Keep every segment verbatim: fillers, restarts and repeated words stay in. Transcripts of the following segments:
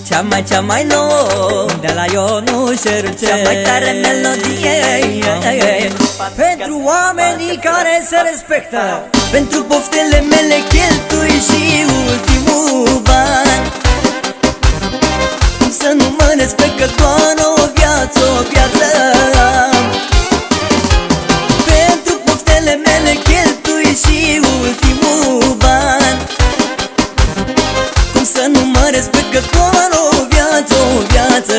Cea mai, cea mai nouă de la Ionuț Șercel, cea mai tare melodie pentru oamenii care se respectă. Pentru poftele mele cheltui și ultimul ban. Cum să nu mă respect doar o viață, o viață. Pentru poftele mele cheltui și ultimul ban. Cum să nu mă respect doar o viață, o viață.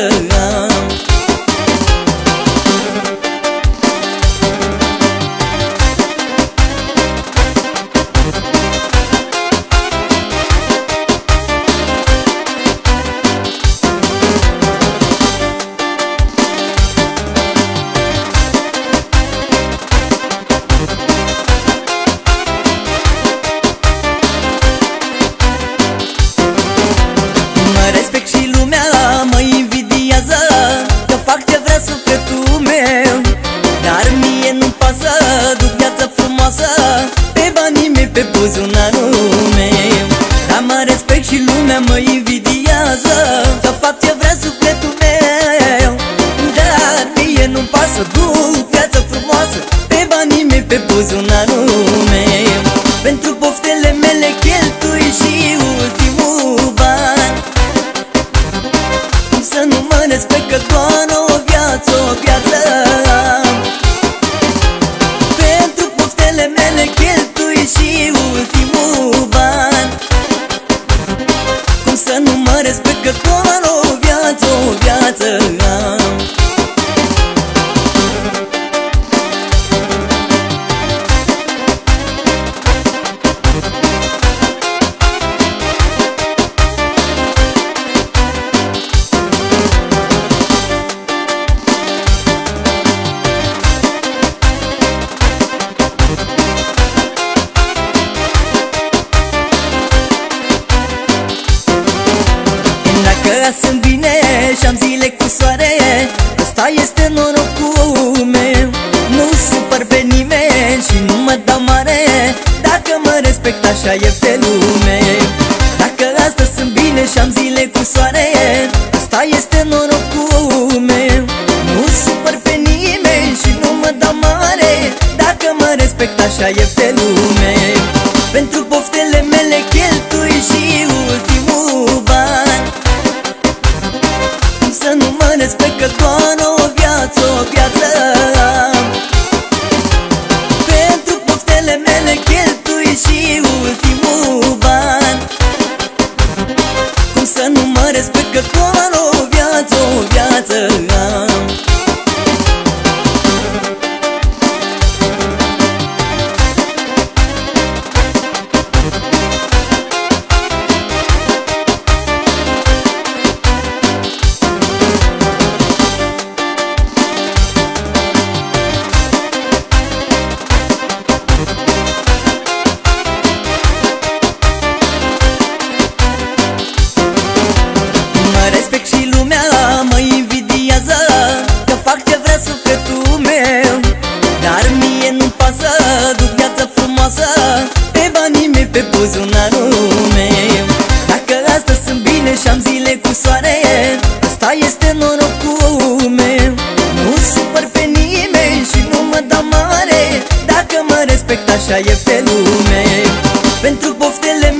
Sufletul meu, dar mie nu-mi pasă. Duc viață frumoasă pe banii mei, pe buzunarul meu. Dar mă respect și lumea mă invidiază. Că fac ce vrea sufletul meu, dar mie nu-mi pasă. Duc viață frumoasă pe banii mei, pe buzunarul meu. Pentru poftele mele cheltui și ultimul ban. Cum să nu mă respect că doar o viață, o viață. Pentru poftele mele cheltui și ultimul ban. Cum să nu mă respect că doar o viață, o viață. Sunt bine și-am zile cu soare, ăsta este norocul meu. Nu supăr pe nimeni și nu mă dau mare. Dacă mă respect, așa e felul meu. Dacă astăzi sunt bine și-am zile cu soare, ăsta este norocul meu. Nu supăr pe nimeni și nu mă dau mare. Dacă mă respect, așa e felul meu. Pentru poftele mele cheltui și ultimul ban. Să nu mă respect că doar o viață, o viață. Pentru poftele mele cheltui și ultimul ban. Cum să nu mă respect că doar o viață, o viață. Mă invidiază că fac ce vrea sufletul meu, dar mie nu-mi pasă. Duc viață frumoasă pe banii mei, pe buzunarul meu. Dacă astăzi sunt bine și-am zile cu soare, ăsta este norocul meu. Nu supăr pe nimeni și nu mă dau mare. Dacă mă respect, așa e felul meu. Pentru poftele